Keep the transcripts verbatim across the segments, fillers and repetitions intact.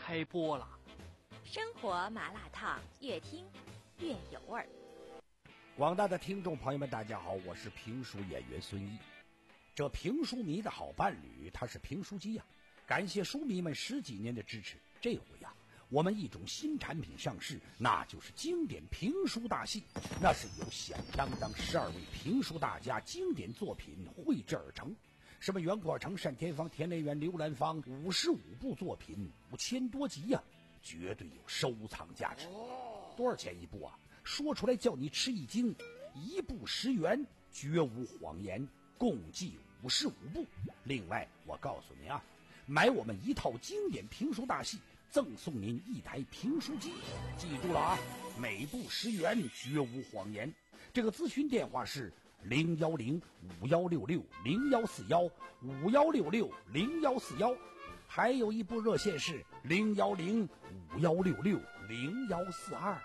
开播了。 生活麻辣烫，越听越有味儿。 广大的听众朋友们，大家好，我是评书演员孙一。这评书迷的好伴侣，他是评书机呀、啊！感谢书迷们十几年的支持。这回呀、啊，我们一种新产品上市，那就是经典评书大戏。那是由响当当十二位评书大家经典作品绘制而成。什么袁阔成、单田芳、田连元、刘兰芳，五十五部作品，五千多集呀、啊，绝对有收藏价值。多少钱一部啊？说出来叫你吃一惊，一部十元，绝无谎言，共计五十五部。另外，我告诉您啊，买我们一套经典评书大戏，赠送您一台评书机。记住了啊，每部十元，绝无谎言。这个咨询电话是零幺零五幺六六零幺四幺五幺六六零幺四幺，还有一部热线是零幺零五幺六六零幺四二。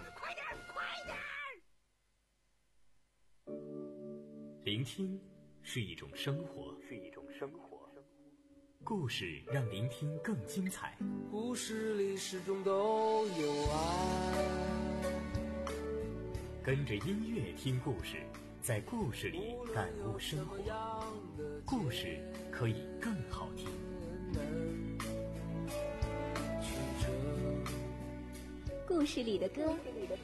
聆听是一种生活，是一种生活。故事让聆听更精彩。 故事里始终都有爱。 跟着音乐听故事，在故事里感悟生活。故事可以更好听。 故事里的歌。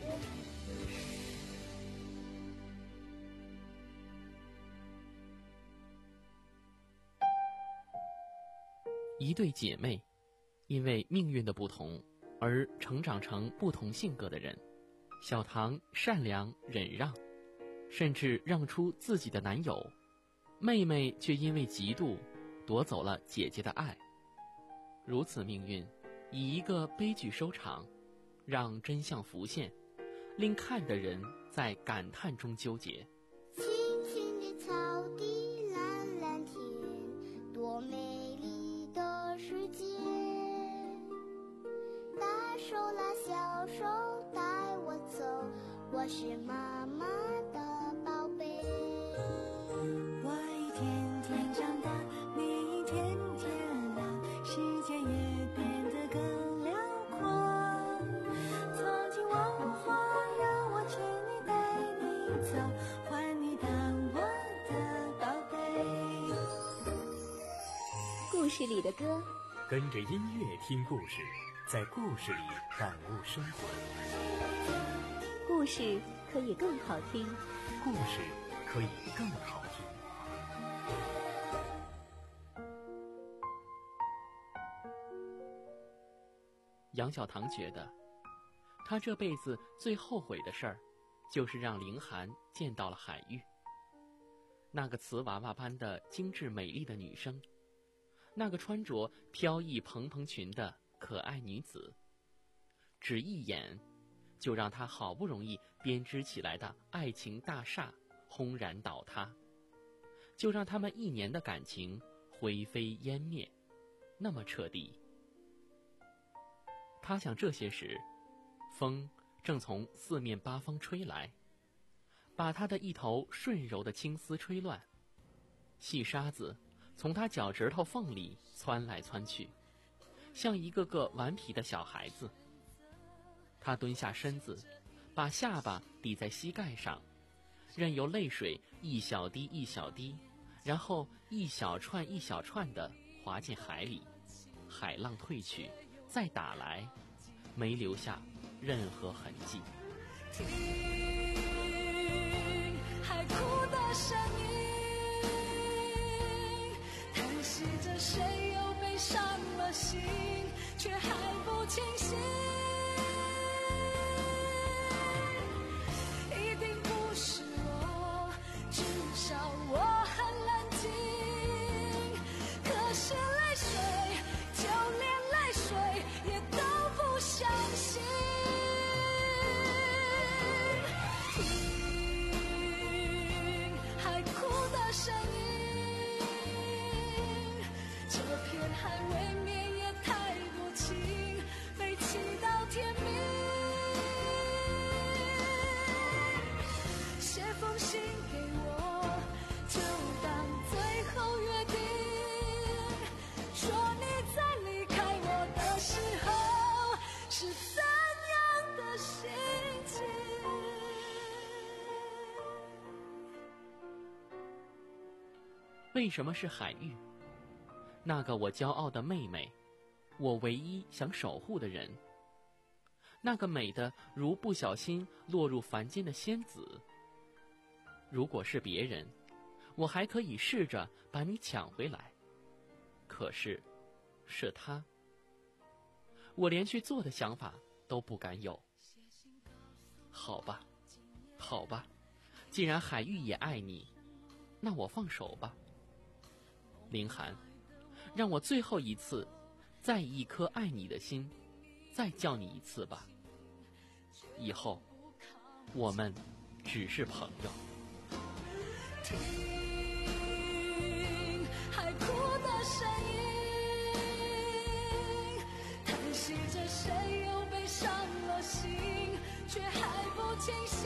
一对姐妹，因为命运的不同而成长成不同性格的人。小唐善良忍让，甚至让出自己的男友，妹妹却因为嫉妒夺走了姐姐的爱。如此命运以一个悲剧收场，让真相浮现，令看的人在感叹中纠结。 青青的草地，蓝蓝天，多美丽的世界。大手拉小手带我走，我是妈妈的宝贝。 我一天天长大，你一天天老，世界也变得更辽阔。曾经文化让我牵你带你走，换你当我的宝贝。 故事里的歌， 跟着音乐听故事，在故事里感悟生活。 故事可以更好听， 故事可以更好听。 杨小棠觉得，他这辈子最后悔的事儿，就是让凌寒见到了海玉。那个瓷娃娃般的精致美丽的女生，那个穿着飘逸蓬蓬裙的可爱女子，只一眼就让他好不容易编织起来的爱情大厦轰然倒塌，就让他们一年的感情灰飞烟灭，那么彻底。他想这些时，风正从四面八方吹来，把他的一头顺柔的青丝吹乱，细沙子从他脚趾头缝里窜来窜去，像一个个顽皮的小孩子。他蹲下身子，把下巴抵在膝盖上，任由泪水一小滴一小滴，然后一小串一小串地滑进海里。海浪退去，再打来，没留下任何痕迹。 听海哭的声音，叹息着谁又被伤了心，却还不清醒。一定不是我，至少我很冷静。可是泪水，就连泪水也都不相信。听海哭的声音，这片海未免也太为什么是海玉？那个我骄傲的妹妹，我唯一想守护的人，那个美的如不小心落入凡间的仙子。如果是别人，我还可以试着把你抢回来，可是是他，我连去做的想法都不敢有。好吧，好吧，既然海玉也爱你，那我放手吧。凌寒，让我最后一次再以一颗爱你的心再叫你一次吧，以后我们只是朋友。 听海哭的声音，叹息着谁又被伤了心，却还不清醒。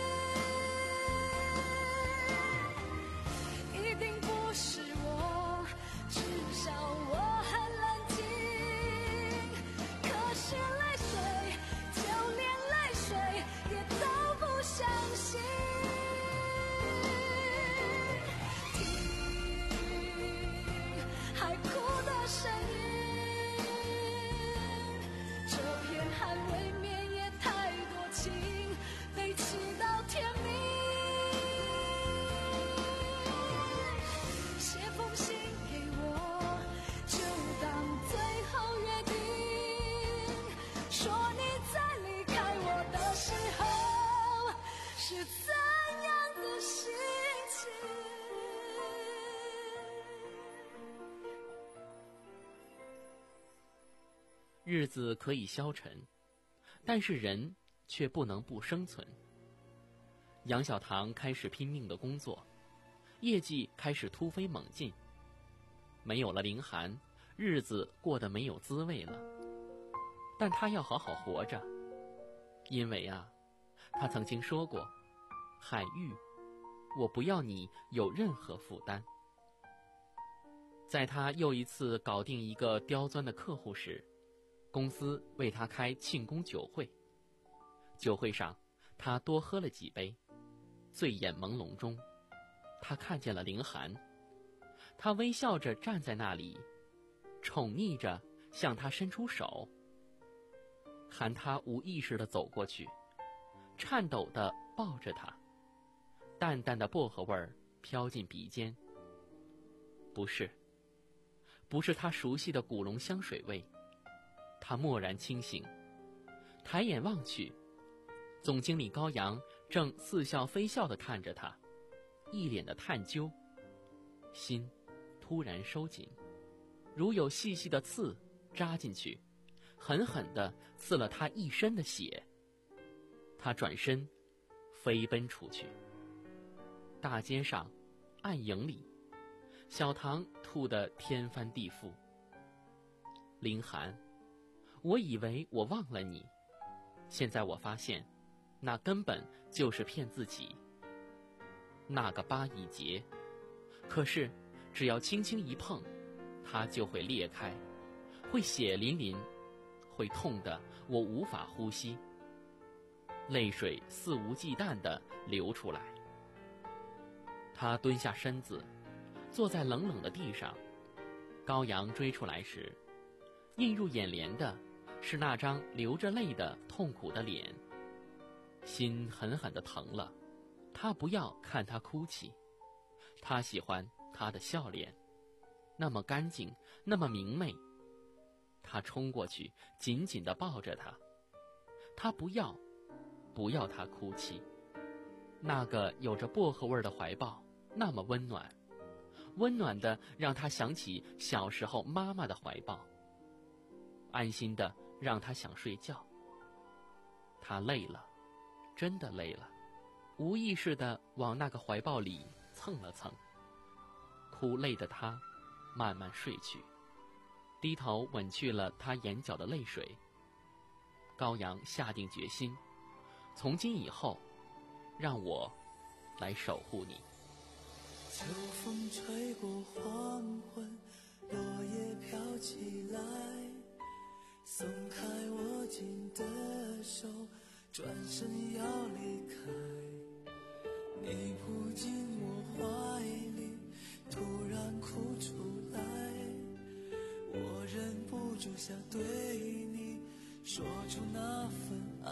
一定不是我，至少我很冷静。可是泪水，就连泪水也都不相信。海哭的声音，这片海未免也太多情，被气到天明。写封信给我，就当最后约定，说你在离开我的时候是怎样的心情。 日子可以消沉，但是人却不能不生存。杨小棠开始拼命的工作，业绩开始突飞猛进。没有了凌寒，日子过得没有滋味了。但他要好好活着，因为啊，他曾经说过，海玉，我不要你有任何负担。在他又一次搞定一个刁钻的客户时，公司为他开庆功酒会。酒会上，他多喝了几杯，醉眼朦胧中，他看见了凌寒。他微笑着站在那里，宠溺着向他伸出手。韩他无意识地走过去，颤抖地抱着他，淡淡的薄荷味儿飘进鼻尖。不是，不是他熟悉的古龙香水味。他蓦然清醒，抬眼望去，总经理高阳正似笑非笑地看着他，一脸的探究。心突然收紧，如有细细的刺扎进去，狠狠地刺了他一身的血。他转身飞奔出去。大街上，暗影里，小唐吐得天翻地覆。凌寒，我以为我忘了你，现在我发现，那根本就是骗自己。那个疤已结，可是只要轻轻一碰，它就会裂开，会血淋淋，会痛得我无法呼吸。泪水肆无忌惮地流出来。他蹲下身子，坐在冷冷的地上。高阳追出来时，映入眼帘的是那张流着泪的痛苦的脸。心狠狠地疼了。他不要看他哭泣，他喜欢他的笑脸，那么干净，那么明媚。他冲过去，紧紧地抱着他。他不要，不要他哭泣。那个有着薄荷味的怀抱，那么温暖，温暖的让他想起小时候妈妈的怀抱，安心的让他想睡觉。他累了，真的累了，无意识的往那个怀抱里蹭了蹭。哭累的他慢慢睡去，低头吻去了他眼角的泪水。高阳下定决心，从今以后，让我来守护你。 秋风吹过黄昏，落叶飘起来，松开握紧的手，转身要离开。你扑进我怀里， 突然哭出来，我忍不住想对你说出那份爱。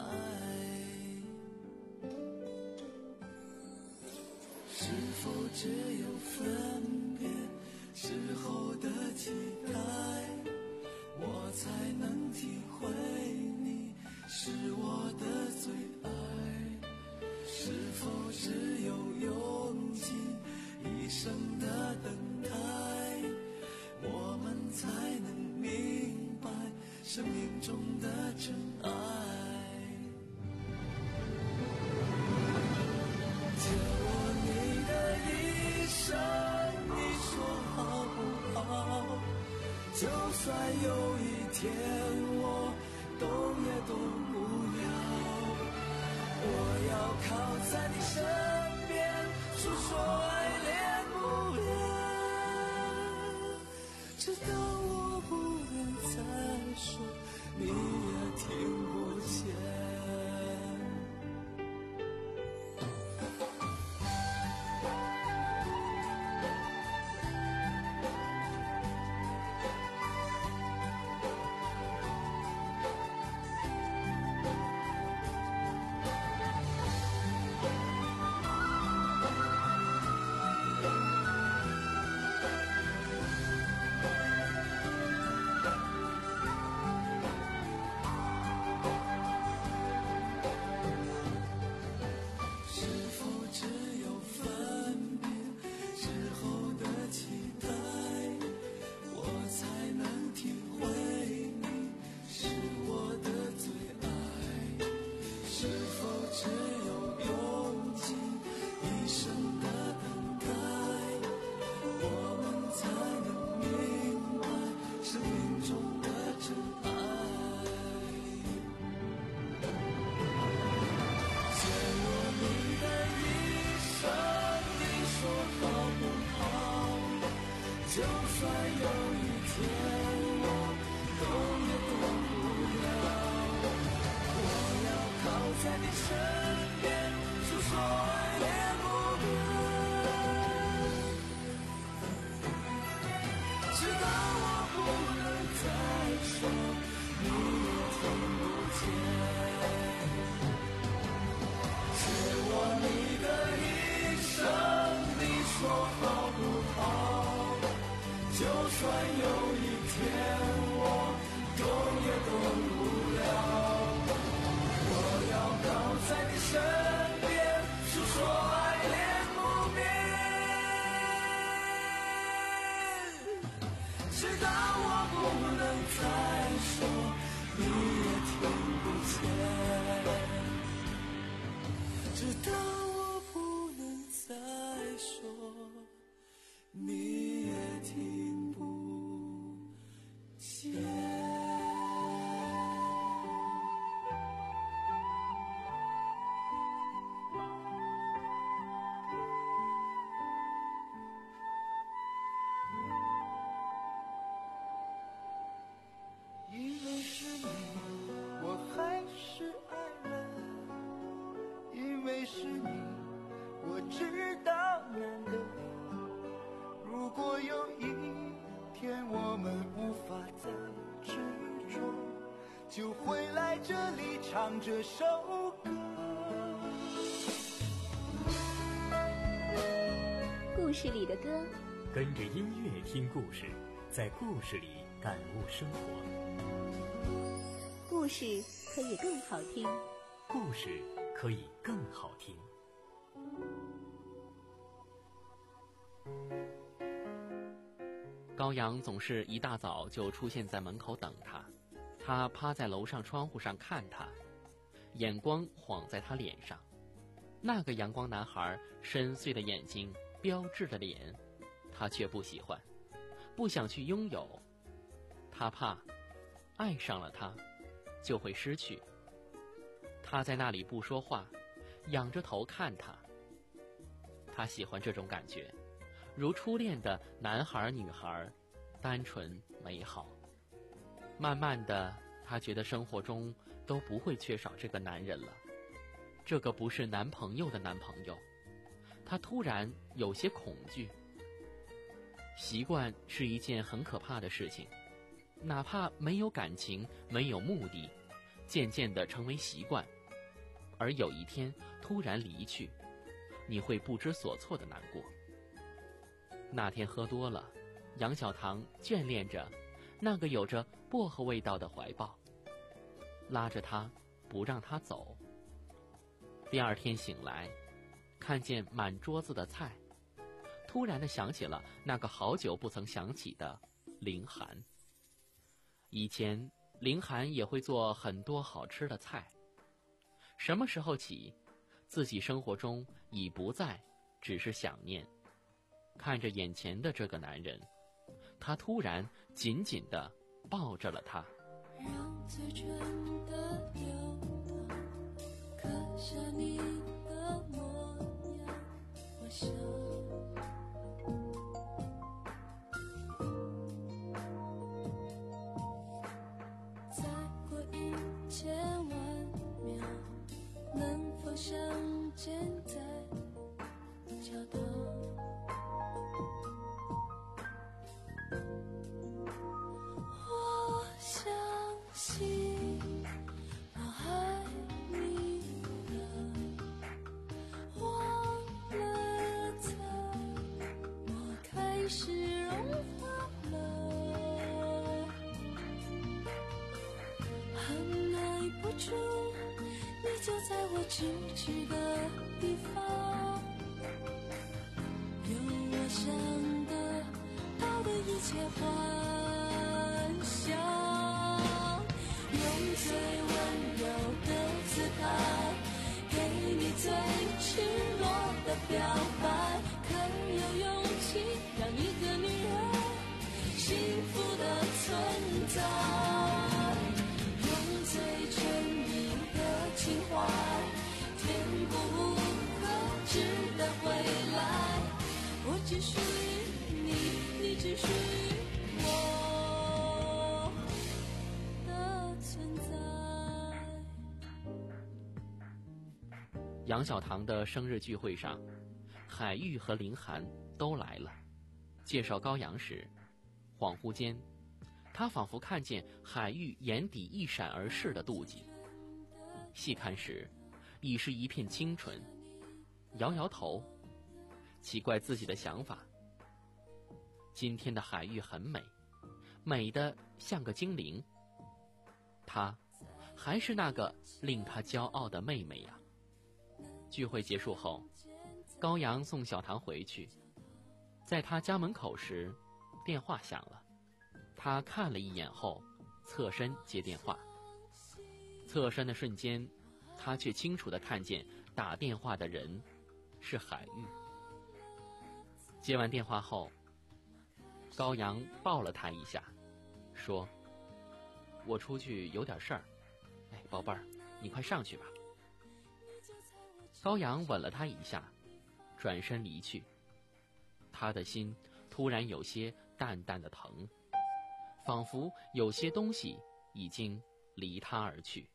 是否只有分别时候的期待，我才能体会你是我的最爱？是否只有用尽一生的等待，我们才能明白生命中的真爱？借我你的一生，你说好不好？就算有一天我动也动不了，我要靠在你身边，诉说爱恋不了，直到我不能再说，你也听不见。就算有一天我动也动不了，我要靠在你身边，诉说爱恋不了，直到我不能再说，你也听不见。借我你的一生，你说好不好？就算有一天我动也动不了，我要靠在你身边，诉说爱恋不变，直到我不能再说，你也听不见，直到我不能再说，你也听不见。因为是你，我还是爱人；因为是你，我知道难得。如果有一天我们无法再执着，就会来这里唱这首歌。 故事里的歌， 跟着音乐听故事，在故事里感悟生活。 故事可以更好听， 故事可以更好听。 高阳总是一大早就出现在门口等他，他趴在楼上窗户上看他，眼光晃在他脸上。那个阳光男孩深邃的眼睛，标致的脸，他却不喜欢，不想去拥有。他怕爱上了他就会失去。他在那里不说话，仰着头看他。他喜欢这种感觉，如初恋的男孩女孩，单纯美好。慢慢的，他觉得生活中都不会缺少这个男人了。这个不是男朋友的男朋友，他突然有些恐惧。 习惯是一件很可怕的事情，哪怕没有感情，没有目的，渐渐地成为习惯，而有一天突然离去，你会不知所措的难过。那天喝多了，杨小棠眷恋着那个有着薄荷味道的怀抱，拉着他不让他走。第二天醒来，看见满桌子的菜，突然地想起了那个好久不曾想起的凌寒。以前凌寒也会做很多好吃的菜，什么时候起，自己生活中已不再只是想念。看着眼前的这个男人，他突然紧紧地抱着了他。 让嘴唇的流动刻下你的模样，我想再过一千万秒，能否相见在教堂？我相信我爱你的，忘了在我开始融化了，按耐不住，你就在我咫尺的地方，有我想得到的一切幻想，用最温柔的姿态给你最赤裸的表白，可有勇气让一个女人幸福的存在，用最纯净的情怀填补无可知的未来，我只属于你，你只属于我的存在。 杨小棠的生日聚会上，海玉和凌寒都来了。介绍高阳时，恍惚间，他仿佛看见海玉眼底一闪而逝的妒忌。细看时，已是一片清纯。摇摇头，奇怪自己的想法。今天的海玉很美，美得像个精灵。她还是那个令她骄傲的妹妹呀。聚会结束后，高阳送小棠回去，在他家门口时，电话响了。他看了一眼后，侧身接电话。侧身的瞬间，他却清楚地看见打电话的人是海玉。接完电话后，高阳抱了他一下，说：“我出去有点事儿，哎，宝贝儿，你快上去吧。”高阳吻了他一下，转身离去。他的心突然有些淡淡的疼，仿佛有些东西已经离他而去。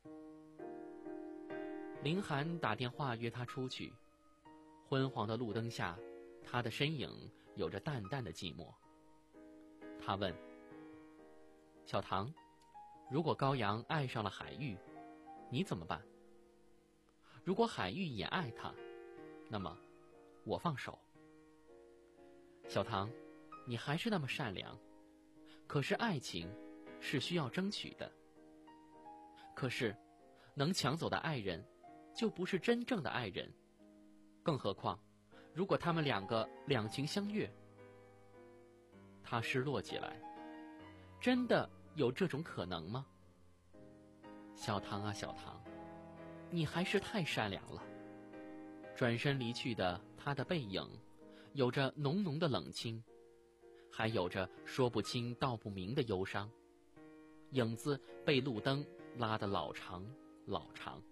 凌寒打电话约他出去，昏黄的路灯下，他的身影有着淡淡的寂寞。他问：“小棠，如果高阳爱上了海玉，你怎么办？如果海玉也爱他，那么我放手。小棠，你还是那么善良，可是爱情是需要争取的。可是能抢走的爱人就不是真正的爱人，更何况如果他们两个两情相悦。”他失落起来，真的有这种可能吗？小棠啊小棠，你还是太善良了。转身离去的他的背影，有着浓浓的冷清，还有着说不清道不明的忧伤，影子被路灯拉得老长老长。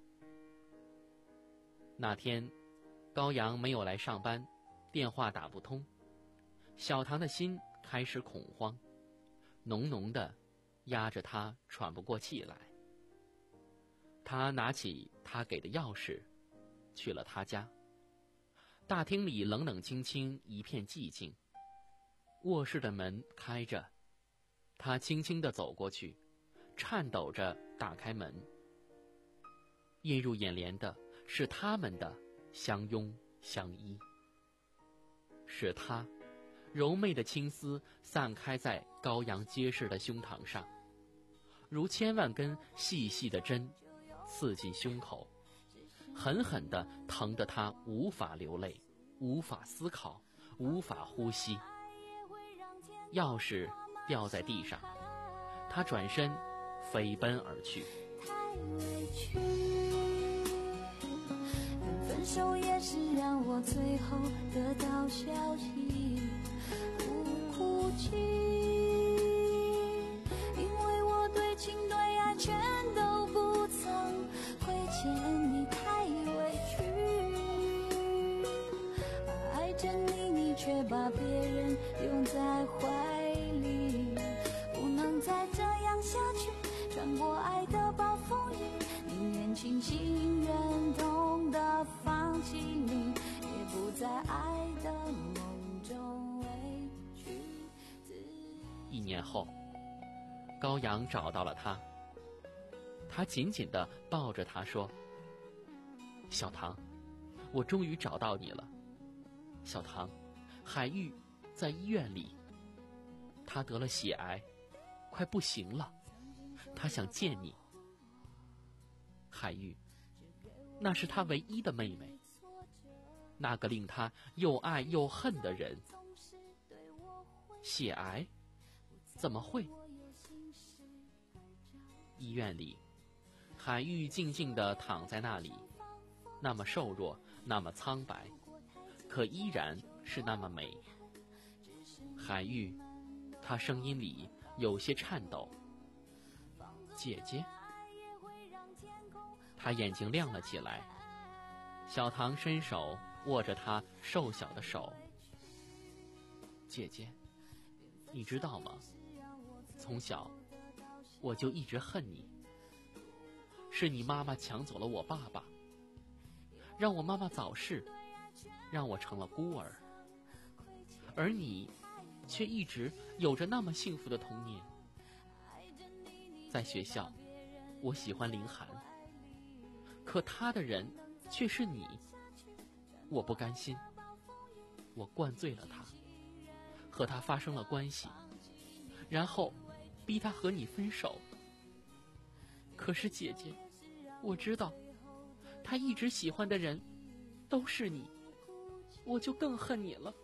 那天高阳没有来上班，电话打不通，小棠的心开始恐慌，浓浓的压着他喘不过气来。他拿起他给的钥匙，去了他家。大厅里冷冷清清，一片寂静。 卧室的门开着，他轻轻地走过去，颤抖着打开门。映入眼帘的是他们的相拥相依，是他柔媚的青丝散开在高阳结实的胸膛上，如千万根细细的针刺进胸口，狠狠地疼得他无法流泪，无法思考，无法呼吸。钥匙掉在地上，他转身飞奔而去。 太委屈，分手也是让我最后得到消息，不哭泣，因为我对情对爱全都不曾亏欠你，太委屈，爱着你，你却把别人拥在怀里，不能再这样下去，穿过爱的暴风雨，宁愿清醒忍痛的放弃你，也不在爱的梦中委屈自己。 一年后，高阳找到了他，他紧紧地抱着他说：小唐，我终于找到你了。小唐，海玉在医院里，他得了血癌，快不行了，他想见你。海玉，那是他唯一的妹妹，那个令他又爱又恨的人。血癌？怎么会？医院里，海玉静静地躺在那里，那么瘦弱，那么苍白，可依然是那么美。海玉，她声音里有些颤抖。姐姐。她眼睛亮了起来。小唐伸手握着她瘦小的手。姐姐，你知道吗？从小我就一直恨你，是你妈妈抢走了我爸爸，让我妈妈早逝，让我成了孤儿，而你却一直有着那么幸福的童年。在学校，我喜欢林涵，可他的人却是你，我不甘心，我灌醉了他，和他发生了关系，然后逼他和你分手。可是姐姐，我知道他一直喜欢的人都是你，我就更恨你了。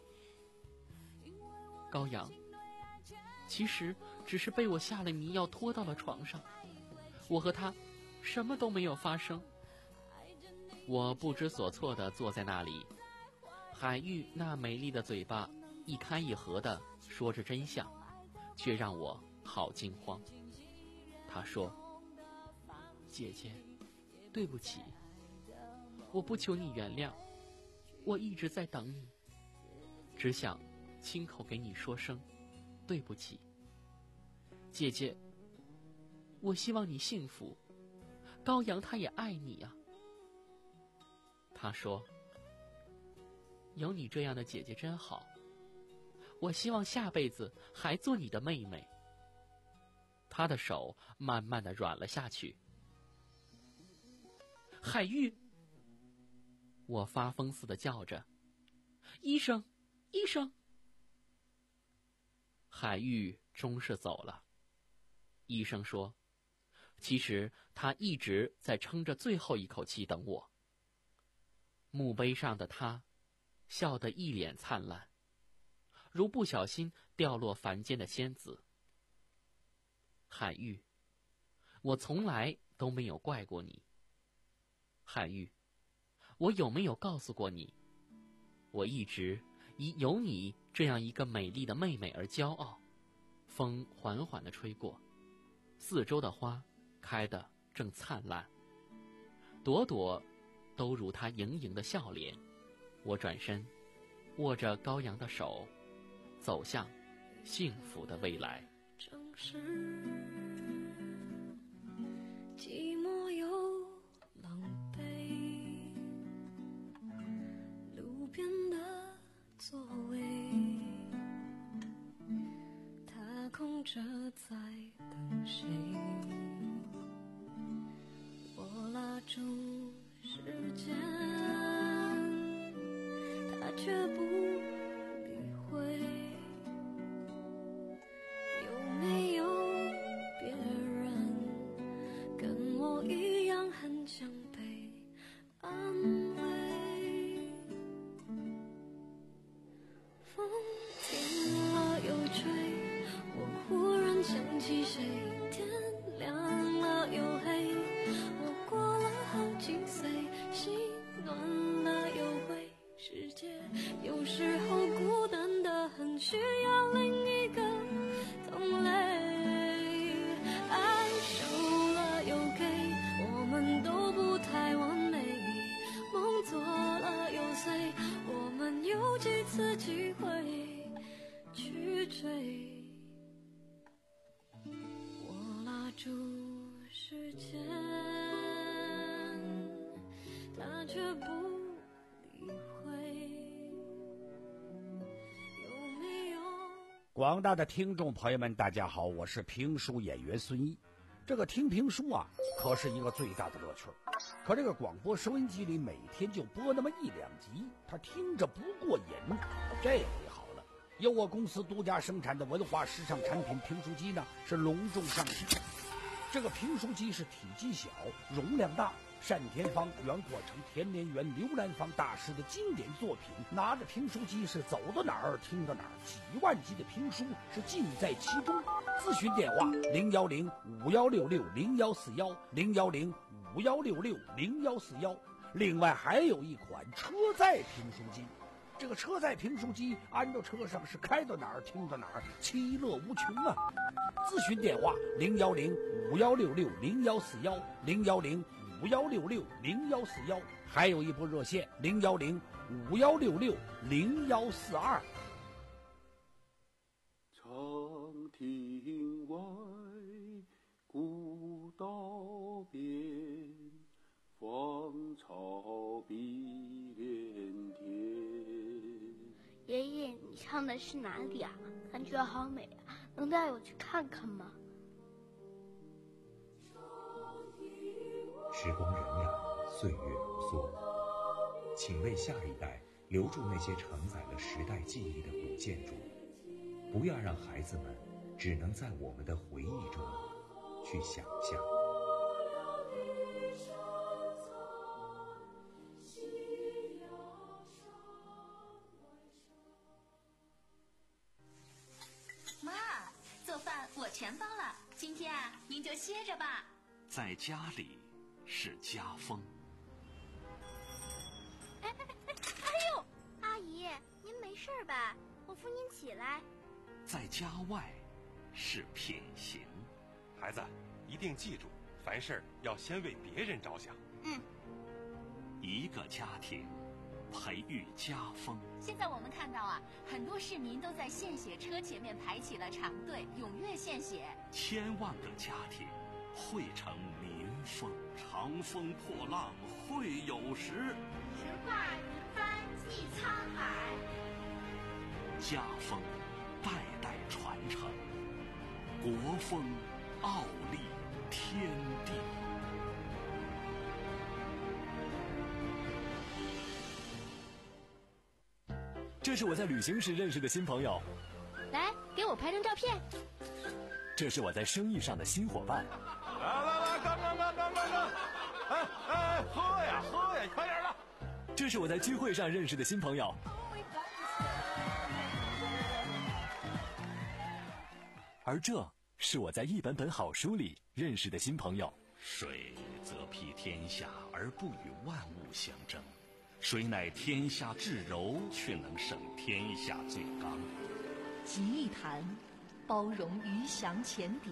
高阳，其实只是被我下了迷药拖到了床上，我和他什么都没有发生。我不知所措地坐在那里，海玉那美丽的嘴巴一开一合地说着真相，却让我好惊慌。他说：姐姐，对不起，我不求你原谅，我一直在等你，只想亲口给你说声对不起。姐姐，我希望你幸福，高阳他也爱你啊。他说：有你这样的姐姐真好，我希望下辈子还做你的妹妹。他的手慢慢的软了下去。海玉，我发疯似的叫着：医生，医生！海玉终是走了。医生说，其实他一直在撑着最后一口气等我。墓碑上的他笑得一脸灿烂，如不小心掉落凡间的仙子。海玉，我从来都没有怪过你。海玉，我有没有告诉过你，我一直以有你这样一个美丽的妹妹而骄傲。风缓缓地吹过，四周的花开得正灿烂，朵朵都如她盈盈的笑脸。我转身握着高阳的手，走向幸福的未来。 城市寂寞又狼狈，路边的座位着在等谁？我拉住时间，它却不理会。有没有别人跟我一样很想被安慰？风停了又吹，我忽然想起谁，天亮了又黑，我过了好几岁，心暖了又灰，世界有时候孤单得很，需要另一个同类。爱收了又给，我们都不太完美，梦做了又碎，我们有几次机会去追。我拉住时间，它却不理会。有没有广大的听众朋友们，大家好，我是评书演员孙一。这个听评书啊，可是一个最大的乐趣。可这个广播收音机里每天就播那么一两集，他听着不过瘾。这回好了，由我公司独家生产的文化时尚产品评书机呢，是隆重上市。这个评书机是体积小，容量大，单田芳、袁阔成、田连元、刘兰芳大师的经典作品。拿着评书机是走到哪儿听到哪儿，几万集的评书是尽在其中。咨询电话零幺零五幺六六零幺四幺零幺零五幺六六零幺四幺。另外还有一款车载评书机，这个车载评书机安到车上是开到哪儿听到哪儿，其乐无穷啊！咨询电话零幺零五幺六六零幺四幺零幺零五幺六六零幺四幺，还有一部热线零幺零五幺六六零幺四二。 长亭外，古道边，芳草碧连天。 爷爷，你唱的是哪里啊？感觉好美啊，能带我去看看吗？ 时光荏苒，岁月如梭，请为下一代留住那些承载了时代记忆的古建筑，不要让孩子们只能在我们的回忆中去想象。 妈，做饭我全包了，今天啊，您就歇着吧。 在家里是家风。 哎哎哎哎呦，阿姨，您没事吧？我扶您起来。 在家外是品行。 孩子，一定记住，凡事要先为别人着想。 嗯。 一个家庭培育家风。 现在我们看到啊，很多市民都在献血车前面排起了长队，踊跃献血。 千万个家庭汇成民风。长风破浪会有时， 直挂云帆济沧海。 家风代代传承，国风傲立天地。 这是我在旅行时认识的新朋友， 来，给我拍张照片。 这是我在生意上的新伙伴。 来来来，干干干干干干！哎哎，喝呀喝呀，快点的！ 这是我在聚会上认识的新朋友。而这是我在一本本好书里认识的新朋友。 水则披天下而不与万物相争，水乃天下至柔，却能胜天下最刚。 集一坛，包容鱼翔浅底；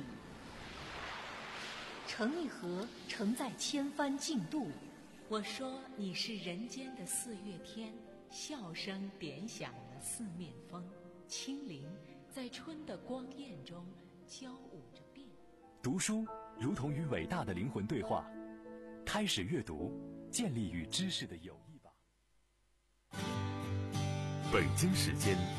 盛一盒，承载千帆竞渡。我说你是人间的四月天，笑声点响了四面风，轻灵在春的光艳中交舞着变。 读书如同与伟大的灵魂对话，开始阅读，建立与知识的友谊吧。 北京时间